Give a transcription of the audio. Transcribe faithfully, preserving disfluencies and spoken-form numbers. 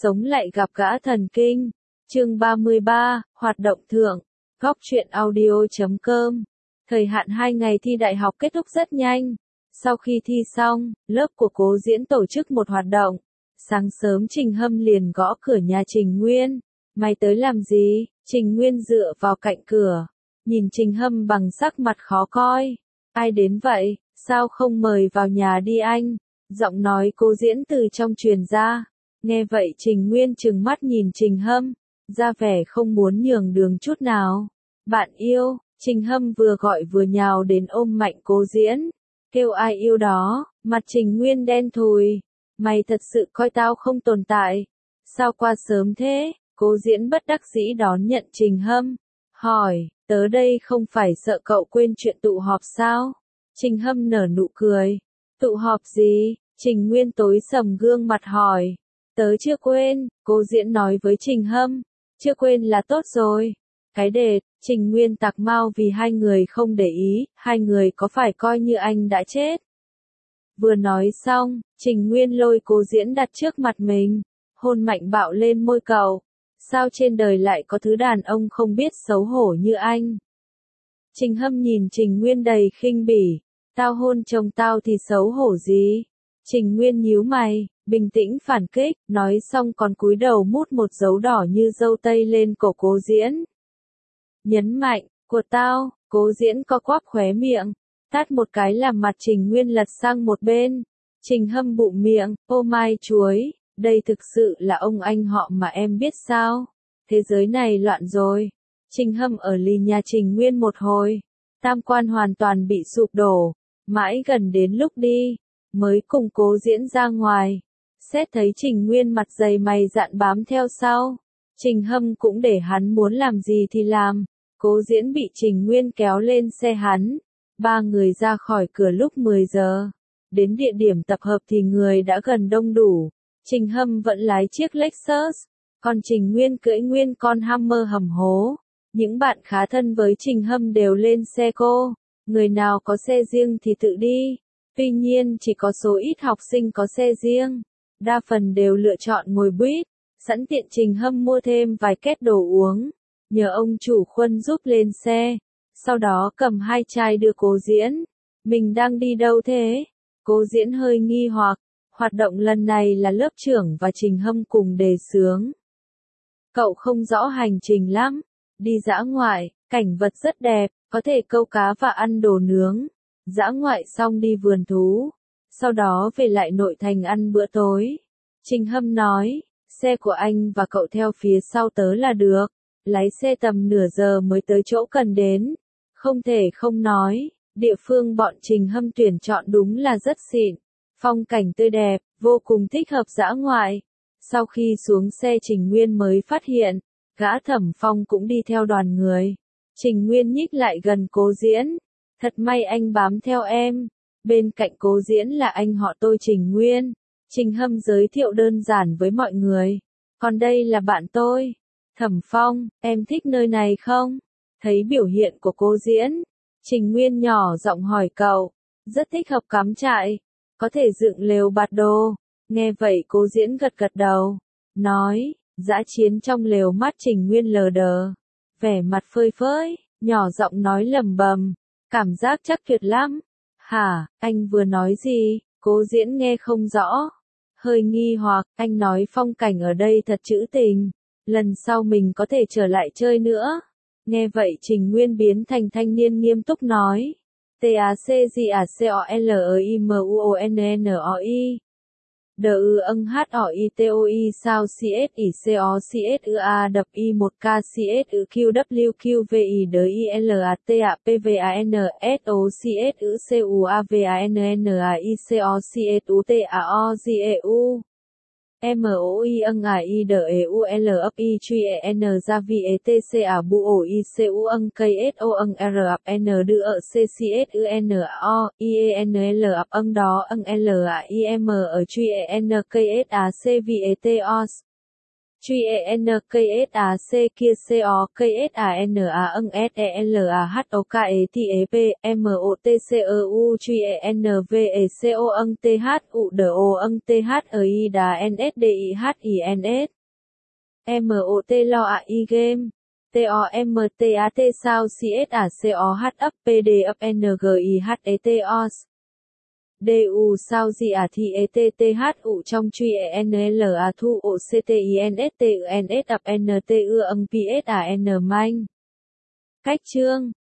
Sống lại gặp gã thần kinh. Chương ba mươi ba, hoạt động thượng. Góc truyện audio chấm com. Thời hạn hai ngày thi đại học kết thúc rất nhanh. Sau khi thi xong, lớp của Cố Diễn tổ chức một hoạt động. Sáng sớm Trình Hâm liền gõ cửa nhà Trình Nguyên. Mày tới làm gì? Trình Nguyên dựa vào cạnh cửa. Nhìn Trình Hâm bằng sắc mặt khó coi. Ai đến vậy? Sao không mời vào nhà đi anh? Giọng nói Cố Diễn từ trong truyền ra. Nghe vậy Trình Nguyên trừng mắt nhìn Trình Hâm, ra vẻ không muốn nhường đường chút nào. Bạn yêu, Trình Hâm vừa gọi vừa nhào đến ôm mạnh Cố Diễn. Kêu ai yêu đó, mặt Trình Nguyên đen thùi. Mày thật sự coi tao không tồn tại. Sao qua sớm thế? Cố Diễn bất đắc dĩ đón nhận Trình Hâm. Hỏi, tớ đây không phải sợ cậu quên chuyện tụ họp sao? Trình Hâm nở nụ cười. Tụ họp gì? Trình Nguyên tối sầm gương mặt hỏi. Tớ chưa quên, Cố Diễn nói với Trình Hâm. Chưa quên là tốt rồi. Cái đệt, Trình Nguyên tạc mau vì hai người không để ý, hai người có phải coi như anh đã chết. Vừa nói xong, Trình Nguyên lôi Cố Diễn đặt trước mặt mình, hôn mạnh bạo lên môi cậu. Sao trên đời lại có thứ đàn ông không biết xấu hổ như anh? Trình Hâm nhìn Trình Nguyên đầy khinh bỉ. Tao hôn chồng tao thì xấu hổ gì? Trình Nguyên nhíu mày, bình tĩnh phản kích, nói xong còn cúi đầu mút một dấu đỏ như dâu tây lên cổ Cố Diễn. Nhấn mạnh, của tao, Cố Diễn co quắp khóe miệng, tát một cái làm mặt Trình Nguyên lật sang một bên. Trình Hâm bụm miệng, ô mai chuối, đây thực sự là ông anh họ mà em biết sao? Thế giới này loạn rồi. Trình Hâm ở lì nhà Trình Nguyên một hồi, tam quan hoàn toàn bị sụp đổ, mãi gần đến lúc đi, mới cùng Cố Diễn ra ngoài. Xét thấy Trình Nguyên mặt dày mày dạn bám theo sau. Trình Hâm cũng để hắn muốn làm gì thì làm. Cố Diễn bị Trình Nguyên kéo lên xe hắn. Ba người ra khỏi cửa lúc mười giờ. Đến địa điểm tập hợp thì người đã gần đông đủ. Trình Hâm vẫn lái chiếc Lexus. Còn Trình Nguyên cưỡi nguyên con Hummer hầm hố. Những bạn khá thân với Trình Hâm đều lên xe cô. Người nào có xe riêng thì tự đi. Tuy nhiên chỉ có số ít học sinh có xe riêng. Đa phần đều lựa chọn ngồi buýt. Sẵn tiện Trình Hâm mua thêm vài két đồ uống. Nhờ ông chủ Khuân giúp lên xe. Sau đó cầm hai chai đưa Cố Diễn. Mình đang đi đâu thế? Cố Diễn hơi nghi hoặc. Hoạt động lần này là lớp trưởng và Trình Hâm cùng đề xướng. Cậu không rõ hành trình lắm. Đi dã ngoại, cảnh vật rất đẹp, có thể câu cá và ăn đồ nướng. Dã ngoại xong đi vườn thú. Sau đó về lại nội thành ăn bữa tối. Trình Hâm nói, xe của anh và cậu theo phía sau tớ là được. Lái xe tầm nửa giờ mới tới chỗ cần đến. Không thể không nói, địa phương bọn Trình Hâm tuyển chọn đúng là rất xịn. Phong cảnh tươi đẹp, vô cùng thích hợp dã ngoại. Sau khi xuống xe Trình Nguyên mới phát hiện, gã Thẩm Phong cũng đi theo đoàn người. Trình Nguyên nhích lại gần Cố Diễn. Thật may anh bám theo em. Bên cạnh Cố Diễn là anh họ tôi Trình Nguyên. Trình Hâm giới thiệu đơn giản với mọi người. Còn đây là bạn tôi. Thẩm Phong, em thích nơi này không? Thấy biểu hiện của Cố Diễn. Trình Nguyên nhỏ giọng hỏi cậu. Rất thích hợp cắm trại. Có thể dựng lều bạt đồ. Nghe vậy Cố Diễn gật gật đầu. Nói, dã chiến trong lều mắt Trình Nguyên lờ đờ. Vẻ mặt phơi phới, nhỏ giọng nói lầm bầm. Cảm giác chắc tuyệt lắm. Hả, anh vừa nói gì? Cố Diễn nghe không rõ. Hơi nghi hoặc, anh nói phong cảnh ở đây thật trữ tình. Lần sau mình có thể trở lại chơi nữa. Nghe vậy Trình Nguyên biến thành thanh niên nghiêm túc nói. T A C G A C O L E I M U O N N O I. D U âng H O I T O I sao C S I C O C S U A đập I một K C S U Q W Q V I D I L A T A P V A N S O C S U C U A V A N N A I C O C S U T A O G E U. M O I âng A I D E U L ấp I truy E N ra vi E T C A bu O I C U âng K S O âng R ấp N đưa ở C C S U N O I E N L ấp âng đó âng L A I M ở truy E N K S A C vi E T O S. truy e n k s a c kia c o k s a n a âng s e l a h o k e t e p m o t c e u truy e n v e c o âng t h u d o âng t h e i đà n s d i h i n s m o t lo a i game t o m t a t sao c s a c o h up p d up n g i h e t o s D U sao gì à thì e t t h u trong truy e n l a thu o c t i n s t u n s up n t u âng p s a n manh. Cách chương